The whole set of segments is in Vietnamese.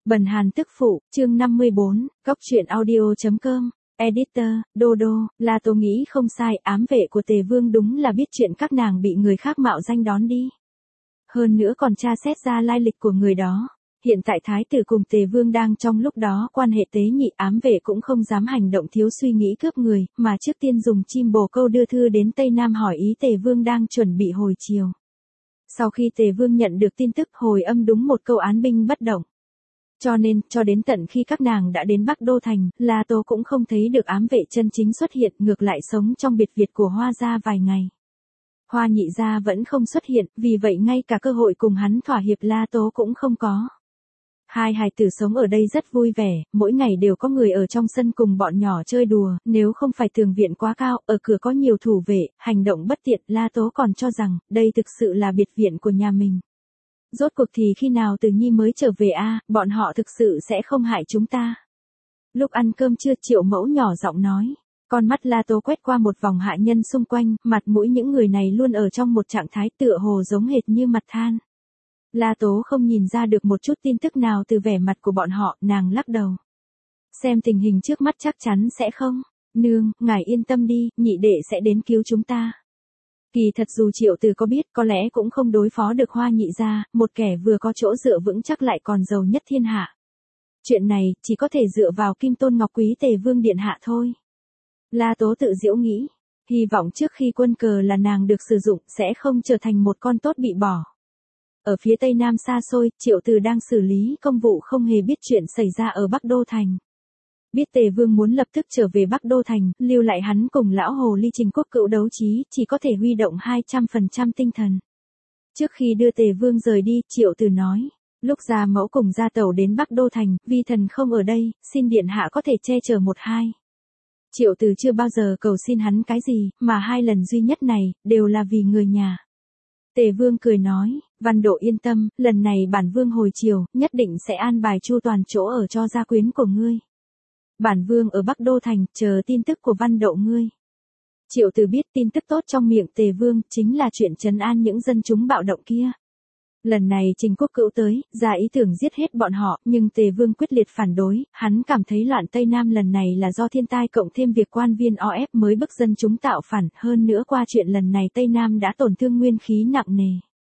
Bần Hàn tức phụ, chương 54, Góc truyện audio.com, Editor, Dodo, là tôi nghĩ không sai, ám vệ của Tề Vương đúng là biết chuyện các nàng bị người khác mạo danh đón đi. Hơn nữa còn tra xét ra lai lịch của người đó. Hiện tại Thái tử cùng Tề Vương đang trong lúc đó quan hệ tế nhị, ám vệ cũng không dám hành động thiếu suy nghĩ cướp người, mà trước tiên dùng chim bồ câu đưa thư đến Tây Nam hỏi ý Tề Vương đang chuẩn bị hồi chiều. Sau khi Tề Vương nhận được tin tức hồi âm đúng một câu án binh bất động. Cho nên, cho đến tận khi các nàng đã đến Bắc Đô Thành, La Tố cũng không thấy được ám vệ chân chính xuất hiện, ngược lại sống trong biệt viện của Hoa gia vài ngày. Hoa nhị gia vẫn không xuất hiện, vì vậy ngay cả cơ hội cùng hắn thỏa hiệp La Tố cũng không có. Hai hài tử sống ở đây rất vui vẻ, mỗi ngày đều có người ở trong sân cùng bọn nhỏ chơi đùa, nếu không phải tường viện quá cao, ở cửa có nhiều thủ vệ, hành động bất tiện, La Tố còn cho rằng, đây thực sự là biệt viện của nhà mình. Rốt cuộc thì khi nào Từ Nhi mới trở về a, bọn họ thực sự sẽ không hại chúng ta. Lúc ăn cơm trưa Triệu Mẫu nhỏ giọng nói, con mắt La Tố quét qua một vòng hạ nhân xung quanh, mặt mũi những người này luôn ở trong một trạng thái tựa hồ giống hệt như mặt than. La Tố không nhìn ra được một chút tin tức nào từ vẻ mặt của bọn họ, nàng lắc đầu. Xem tình hình trước mắt chắc chắn sẽ không. Nương, ngài yên tâm đi, nhị đệ sẽ đến cứu chúng ta. Kỳ thật dù Triệu Từ có biết có lẽ cũng không đối phó được Hoa nhị gia, một kẻ vừa có chỗ dựa vững chắc lại còn giàu nhất thiên hạ. Chuyện này chỉ có thể dựa vào Kim Tôn Ngọc Quý Tề Vương điện hạ thôi. La Tố tự giễu nghĩ, hy vọng trước khi quân cờ là nàng được sử dụng sẽ không trở thành một con tốt bị bỏ. Ở phía tây nam xa xôi, Triệu Từ đang xử lý công vụ không hề biết chuyện xảy ra ở Bắc Đô Thành. Biết Tề Vương muốn lập tức trở về Bắc Đô Thành, lưu lại hắn cùng lão hồ ly Trình Quốc Cữu đấu trí, chỉ có thể huy động 200% tinh thần. Trước khi đưa Tề Vương rời đi, Triệu Từ nói, lúc gia mẫu cùng gia tẩu đến Bắc Đô Thành, vi thần không ở đây, xin điện hạ có thể che chở một hai. Triệu Từ chưa bao giờ cầu xin hắn cái gì, mà hai lần duy nhất này, đều là vì người nhà. Tề Vương cười nói, Văn Độ yên tâm, lần này bản Vương hồi chiều, nhất định sẽ an bài chu toàn chỗ ở cho gia quyến của ngươi. Bản Vương ở Bắc Đô Thành, chờ tin tức của Văn Độ ngươi. Triệu Từ biết tin tức tốt trong miệng Tề Vương, chính là chuyện trấn an những dân chúng bạo động kia. Lần này Trình Quốc Cữu tới, ra ý tưởng giết hết bọn họ, nhưng Tề Vương quyết liệt phản đối, hắn cảm thấy loạn Tây Nam lần này là do thiên tai cộng thêm việc quan viên o ép mới bức dân chúng tạo phản, hơn nữa qua chuyện lần này Tây Nam đã tổn thương nguyên khí nặng nề.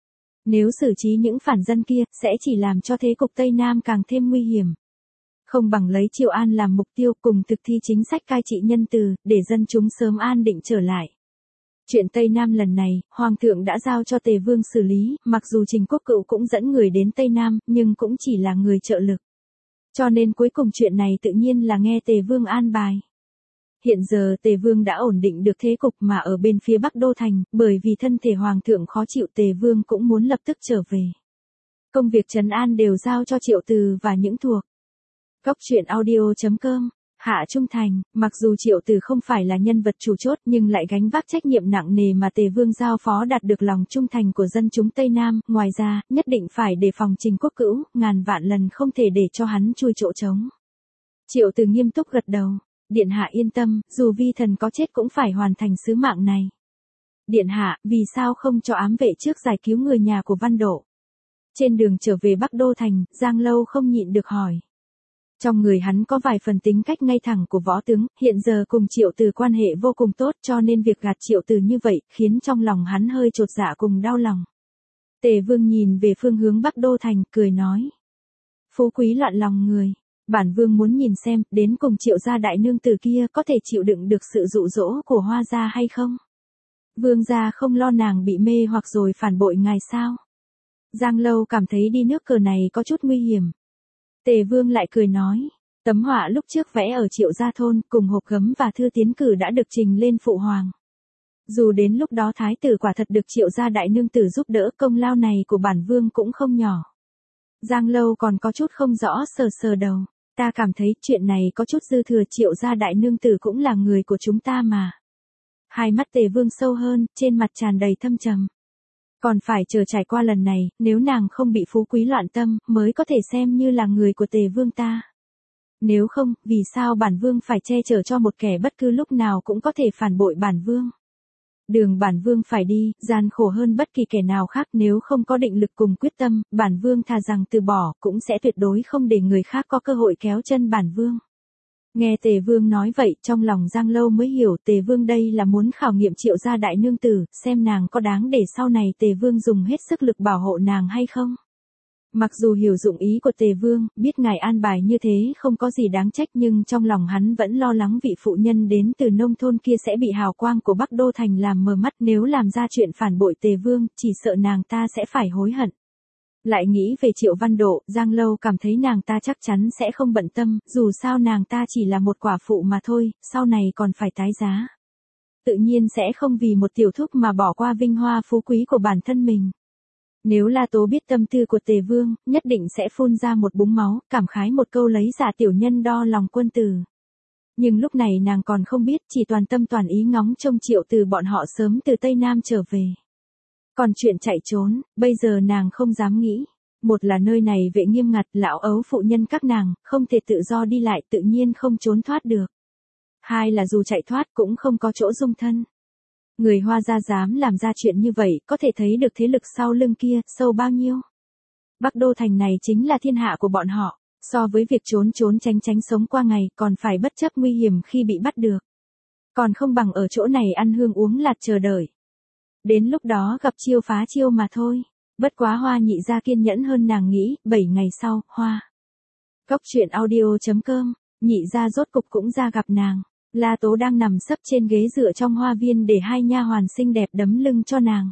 Nếu xử trí những phản dân kia, sẽ chỉ làm cho thế cục Tây Nam càng thêm nguy hiểm. Không bằng lấy Triệu An làm mục tiêu cùng thực thi chính sách cai trị nhân từ, để dân chúng sớm an định trở lại. Chuyện Tây Nam lần này, Hoàng thượng đã giao cho Tề Vương xử lý, mặc dù Trình Quốc Cữu cũng dẫn người đến Tây Nam, nhưng cũng chỉ là người trợ lực. Cho nên cuối cùng chuyện này tự nhiên là nghe Tề Vương an bài. Hiện giờ Tề Vương đã ổn định được thế cục mà ở bên phía Bắc Đô Thành, bởi vì thân thể Hoàng thượng khó chịu Tề Vương cũng muốn lập tức trở về. Công việc trấn an đều giao cho Triệu Từ và những thuộc. Góc truyện audio.com, Hạ Trung Thành, mặc dù Triệu Từ không phải là nhân vật chủ chốt nhưng lại gánh vác trách nhiệm nặng nề mà Tề Vương giao phó đạt được lòng trung thành của dân chúng Tây Nam, ngoài ra, nhất định phải đề phòng Trình Quốc Cữu, ngàn vạn lần không thể để cho hắn chui chỗ trống. Triệu Từ nghiêm túc gật đầu, điện hạ yên tâm, dù vi thần có chết cũng phải hoàn thành sứ mạng này. Điện hạ, vì sao không cho ám vệ trước giải cứu người nhà của Văn Độ? Trên đường trở về Bắc Đô Thành, Giang Lâu không nhịn được hỏi. Trong người hắn có vài phần tính cách ngay thẳng của võ tướng, hiện giờ cùng Triệu Từ quan hệ vô cùng tốt cho nên việc gạt Triệu Từ như vậy, khiến trong lòng hắn hơi chột dạ cùng đau lòng. Tề Vương nhìn về phương hướng Bắc Đô Thành, cười nói. Phú quý loạn lòng người, bản Vương muốn nhìn xem, đến cùng Triệu gia đại nương tử kia có thể chịu đựng được sự dụ dỗ của Hoa gia hay không? Vương gia không lo nàng bị mê hoặc rồi phản bội ngài sao? Giang Lâu cảm thấy đi nước cờ này có chút nguy hiểm. Tề Vương lại cười nói, tấm họa lúc trước vẽ ở Triệu gia thôn cùng hộp gấm và thư tiến cử đã được trình lên phụ hoàng. Dù đến lúc đó thái tử quả thật được Triệu gia đại nương tử giúp đỡ, công lao này của bản Vương cũng không nhỏ. Giang Lâu còn có chút không rõ, sờ sờ đầu, ta cảm thấy chuyện này có chút dư thừa, Triệu gia đại nương tử cũng là người của chúng ta mà. Hai mắt Tề Vương sâu hơn, trên mặt tràn đầy thâm trầm. Còn phải chờ trải qua lần này, nếu nàng không bị phú quý loạn tâm, mới có thể xem như là người của Tề Vương ta. Nếu không, vì sao bản Vương phải che chở cho một kẻ bất cứ lúc nào cũng có thể phản bội bản Vương? Đường bản vương phải đi, gian khổ hơn bất kỳ kẻ nào khác, nếu không có định lực cùng quyết tâm, bản vương thà rằng từ bỏ, cũng sẽ tuyệt đối không để người khác có cơ hội kéo chân bản vương. Nghe Tề Vương nói vậy, trong lòng Giang Lâu mới hiểu Tề Vương đây là muốn khảo nghiệm Triệu gia đại nương tử, xem nàng có đáng để sau này Tề Vương dùng hết sức lực bảo hộ nàng hay không. Mặc dù hiểu dụng ý của Tề Vương, biết ngài an bài như thế không có gì đáng trách, nhưng trong lòng hắn vẫn lo lắng vị phụ nhân đến từ nông thôn kia sẽ bị hào quang của Bắc Đô Thành làm mờ mắt, nếu làm ra chuyện phản bội Tề Vương, chỉ sợ nàng ta sẽ phải hối hận. Lại nghĩ về Triệu Văn Độ, Giang Lâu cảm thấy nàng ta chắc chắn sẽ không bận tâm, dù sao nàng ta chỉ là một quả phụ mà thôi, sau này còn phải tái giá. Tự nhiên sẽ không vì một tiểu thúc mà bỏ qua vinh hoa phú quý của bản thân mình. Nếu La Tố biết tâm tư của Tề Vương, nhất định sẽ phun ra một búng máu, cảm khái một câu lấy giả tiểu nhân đo lòng quân tử. Nhưng lúc này nàng còn không biết, chỉ toàn tâm toàn ý ngóng trông Triệu từ bọn họ sớm từ Tây Nam trở về. Còn chuyện chạy trốn, bây giờ nàng không dám nghĩ. Một là nơi này vệ nghiêm ngặt, lão ấu phụ nhân các nàng, không thể tự do đi lại, tự nhiên không trốn thoát được. Hai là dù chạy thoát cũng không có chỗ dung thân. Người Hoa gia dám làm ra chuyện như vậy, có thể thấy được thế lực sau lưng kia, sâu bao nhiêu. Bắc Đô Thành này chính là thiên hạ của bọn họ, so với việc trốn trốn tránh tránh sống qua ngày, còn phải bất chấp nguy hiểm khi bị bắt được. Còn không bằng ở chỗ này ăn hương uống lạt chờ đợi. Đến lúc đó gặp chiêu phá chiêu mà thôi. Bất quá Hoa nhị gia kiên nhẫn hơn nàng nghĩ, 7 ngày sau, Hoa. Cốc truyện audio.com, nhị gia rốt cục cũng ra gặp nàng. La Tố đang nằm sấp trên ghế dựa trong hoa viên để hai nha hoàn xinh đẹp đấm lưng cho nàng.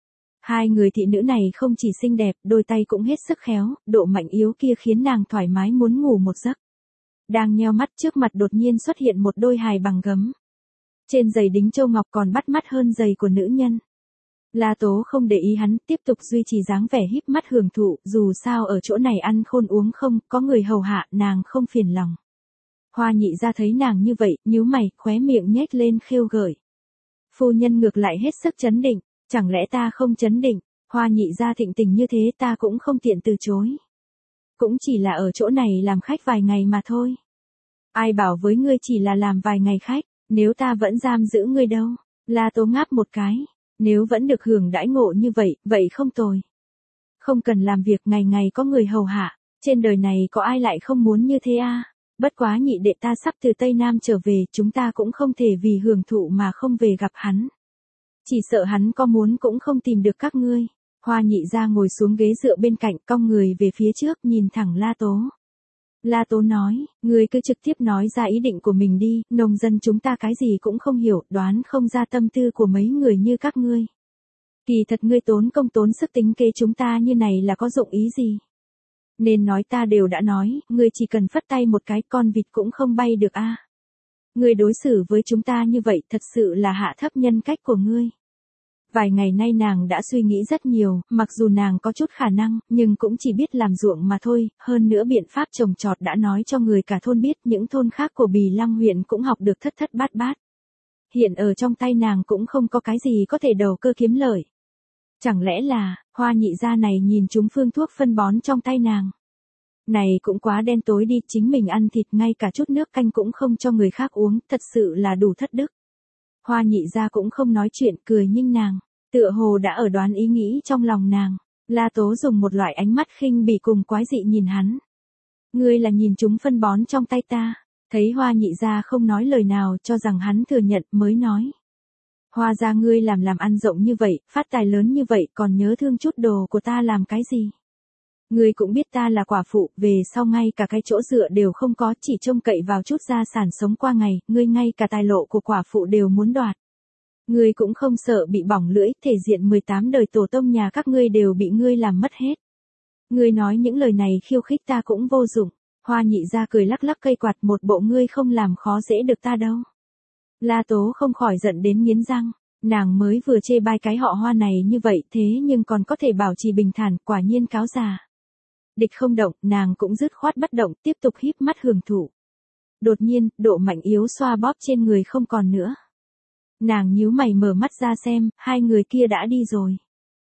Hai người thị nữ này không chỉ xinh đẹp, đôi tay cũng hết sức khéo, độ mạnh yếu kia khiến nàng thoải mái muốn ngủ một giấc. Đang nheo mắt trước mặt đột nhiên xuất hiện một đôi hài bằng gấm. Trên giày đính châu ngọc còn bắt mắt hơn giày của nữ nhân. La Tố không để ý hắn, tiếp tục duy trì dáng vẻ híp mắt hưởng thụ, dù sao ở chỗ này ăn khôn uống không, có người hầu hạ, nàng không phiền lòng. Hoa nhị gia thấy nàng như vậy, nhíu mày, khóe miệng nhếch lên khêu gợi. Phu nhân ngược lại hết sức chấn định, chẳng lẽ ta không chấn định, Hoa nhị gia thịnh tình như thế ta cũng không tiện từ chối. Cũng chỉ là ở chỗ này làm khách vài ngày mà thôi. Ai bảo với ngươi chỉ là làm vài ngày khách, nếu ta vẫn giam giữ ngươi đâu. La Tố ngáp một cái, nếu vẫn được hưởng đãi ngộ như vậy, vậy không tồi. Không cần làm việc, ngày ngày có người hầu hạ, trên đời này có ai lại không muốn như thế à? Bất quá nhị đệ ta sắp từ Tây Nam trở về, chúng ta cũng không thể vì hưởng thụ mà không về gặp hắn. Chỉ sợ hắn có muốn cũng không tìm được các ngươi. Hoa nhị gia ngồi xuống ghế dựa bên cạnh, cong người về phía trước, nhìn thẳng La Tố. La Tố nói, ngươi cứ trực tiếp nói ra ý định của mình đi, nông dân chúng ta cái gì cũng không hiểu, đoán không ra tâm tư của mấy người như các ngươi. Kỳ thật ngươi tốn công tốn sức tính kế chúng ta như này là có dụng ý gì? Nên nói ta đều đã nói, ngươi chỉ cần phất tay một cái, con vịt cũng không bay được a. Ngươi đối xử với chúng ta như vậy thật sự là hạ thấp nhân cách của ngươi. Vài ngày nay nàng đã suy nghĩ rất nhiều, mặc dù nàng có chút khả năng, nhưng cũng chỉ biết làm ruộng mà thôi, hơn nữa biện pháp trồng trọt đã nói cho người cả thôn biết, những thôn khác của Bì Lăng huyện cũng học được thất thất bát bát. Hiện ở trong tay nàng cũng không có cái gì có thể đầu cơ kiếm lợi. Chẳng lẽ là, Hoa nhị gia này nhìn chúng phương thuốc phân bón trong tay nàng. Này cũng quá đen tối đi, chính mình ăn thịt ngay cả chút nước canh cũng không cho người khác uống, thật sự là đủ thất đức. Hoa nhị gia cũng không nói chuyện, cười nhinh nàng, tựa hồ đã ở đoán ý nghĩ trong lòng nàng. La Tố dùng một loại ánh mắt khinh bỉ cùng quái dị nhìn hắn. Ngươi là nhìn chúng phân bón trong tay ta, thấy Hoa nhị gia không nói lời nào, cho rằng hắn thừa nhận mới nói. Hoa gia ngươi làm ăn rộng như vậy, phát tài lớn như vậy, còn nhớ thương chút đồ của ta làm cái gì? Ngươi cũng biết ta là quả phụ, về sau ngay cả cái chỗ dựa đều không có, chỉ trông cậy vào chút gia sản sống qua ngày, ngươi ngay cả tài lộ của quả phụ đều muốn đoạt. Ngươi cũng không sợ bị bỏng lưỡi, thể diện 18 đời tổ tông nhà các ngươi đều bị ngươi làm mất hết. Ngươi nói những lời này khiêu khích ta cũng vô dụng. Hoa nhị gia cười lắc lắc cây quạt, một bộ ngươi không làm khó dễ được ta đâu. La Tố không khỏi giận đến nghiến răng, nàng mới vừa chê bai cái họ Hoa này như vậy thế nhưng còn có thể bảo trì bình thản, quả nhiên cáo già. Địch không động, nàng cũng dứt khoát bất động, tiếp tục híp mắt hưởng thụ. Đột nhiên, độ mạnh yếu xoa bóp trên người không còn nữa. Nàng nhíu mày mở mắt ra xem, hai người kia đã đi rồi.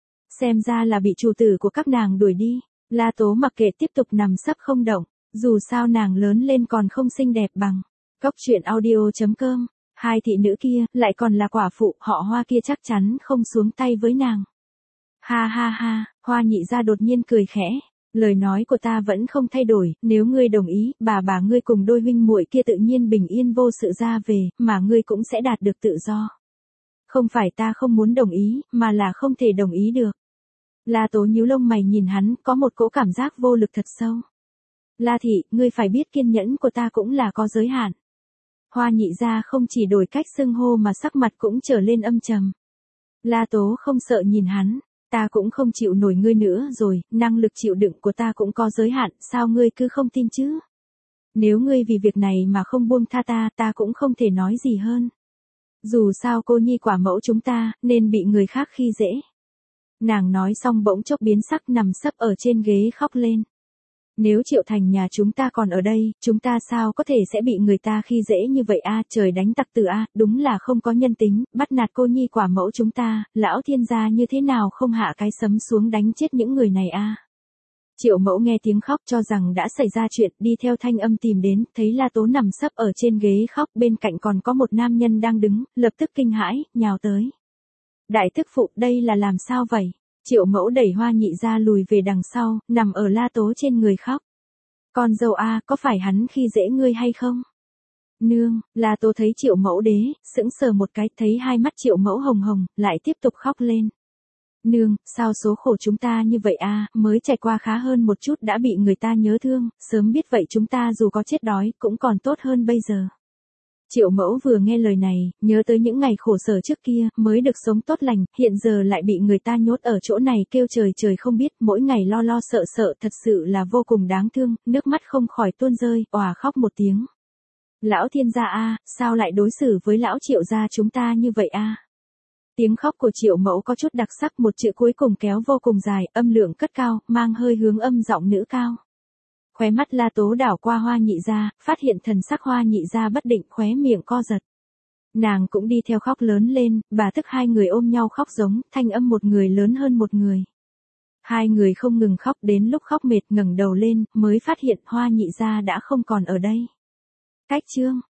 Xem ra là bị chủ tử của các nàng đuổi đi. La Tố mặc kệ tiếp tục nằm sấp không động, dù sao nàng lớn lên còn không xinh đẹp bằng. Cốc truyện audio.com Hai thị nữ kia, lại còn là quả phụ, họ Hoa kia chắc chắn không xuống tay với nàng. Ha ha ha, Hoa nhị gia đột nhiên cười khẽ. Lời nói của ta vẫn không thay đổi, nếu ngươi đồng ý, bà ngươi cùng đôi huynh muội kia tự nhiên bình yên vô sự ra về, mà ngươi cũng sẽ đạt được tự do. Không phải ta không muốn đồng ý, mà là không thể đồng ý được. La Tố nhíu lông mày nhìn hắn, có một cỗ cảm giác vô lực thật sâu. La thị, ngươi phải biết kiên nhẫn của ta cũng là có giới hạn. Hoa nhị gia không chỉ đổi cách xưng hô mà sắc mặt cũng trở lên âm trầm. La Tố không sợ nhìn hắn. Ta cũng không chịu nổi ngươi nữa rồi, năng lực chịu đựng của ta cũng có giới hạn, sao ngươi cứ không tin chứ? Nếu ngươi vì việc này mà không buông tha ta, ta cũng không thể nói gì hơn. Dù sao cô nhi quả mẫu chúng ta, nên bị người khác khi dễ. Nàng nói xong bỗng chốc biến sắc nằm sấp ở trên ghế khóc lên. Nếu Triệu Thành nhà chúng ta còn ở đây, chúng ta sao có thể sẽ bị người ta khi dễ như vậy a? Trời đánh tặc tử a, đúng là không có nhân tính, bắt nạt cô nhi quả mẫu chúng ta, lão thiên gia như thế nào không hạ cái sấm xuống đánh chết những người này a? Triệu Mẫu nghe tiếng khóc cho rằng đã xảy ra chuyện, đi theo thanh âm tìm đến, thấy La Tố nằm sấp ở trên ghế khóc, bên cạnh còn có một nam nhân đang đứng, lập tức kinh hãi, nhào tới. Đại thức phụ, đây là làm sao vậy? Triệu Mẫu đẩy Hoa nhị gia lùi về đằng sau, nằm ở La Tố trên người khóc. Con dâu a, có phải hắn khi dễ ngươi hay không? Nương, La Tố thấy Triệu Mẫu đế, sững sờ một cái, thấy hai mắt Triệu Mẫu hồng hồng, lại tiếp tục khóc lên. Nương, sao số khổ chúng ta như vậy a, mới trải qua khá hơn một chút đã bị người ta nhớ thương, sớm biết vậy chúng ta dù có chết đói, cũng còn tốt hơn bây giờ. Triệu Mẫu vừa nghe lời này, nhớ tới những ngày khổ sở trước kia, mới được sống tốt lành, hiện giờ lại bị người ta nhốt ở chỗ này kêu trời trời không biết, mỗi ngày lo lo sợ sợ, thật sự là vô cùng đáng thương, nước mắt không khỏi tuôn rơi, òa khóc một tiếng. Lão thiên gia a, sao lại đối xử với lão Triệu gia chúng ta như vậy a? Tiếng khóc của Triệu Mẫu có chút đặc sắc, một chữ cuối cùng kéo vô cùng dài, âm lượng cất cao, mang hơi hướng âm giọng nữ cao. Khóe mắt La Tố đảo qua Hoa nhị gia, phát hiện thần sắc Hoa nhị gia bất định, khóe miệng co giật. Nàng cũng đi theo khóc lớn lên, bà thức hai người ôm nhau khóc giống, thanh âm một người lớn hơn một người. Hai người không ngừng khóc, đến lúc khóc mệt ngẩng đầu lên, mới phát hiện Hoa nhị gia đã không còn ở đây. Cách chương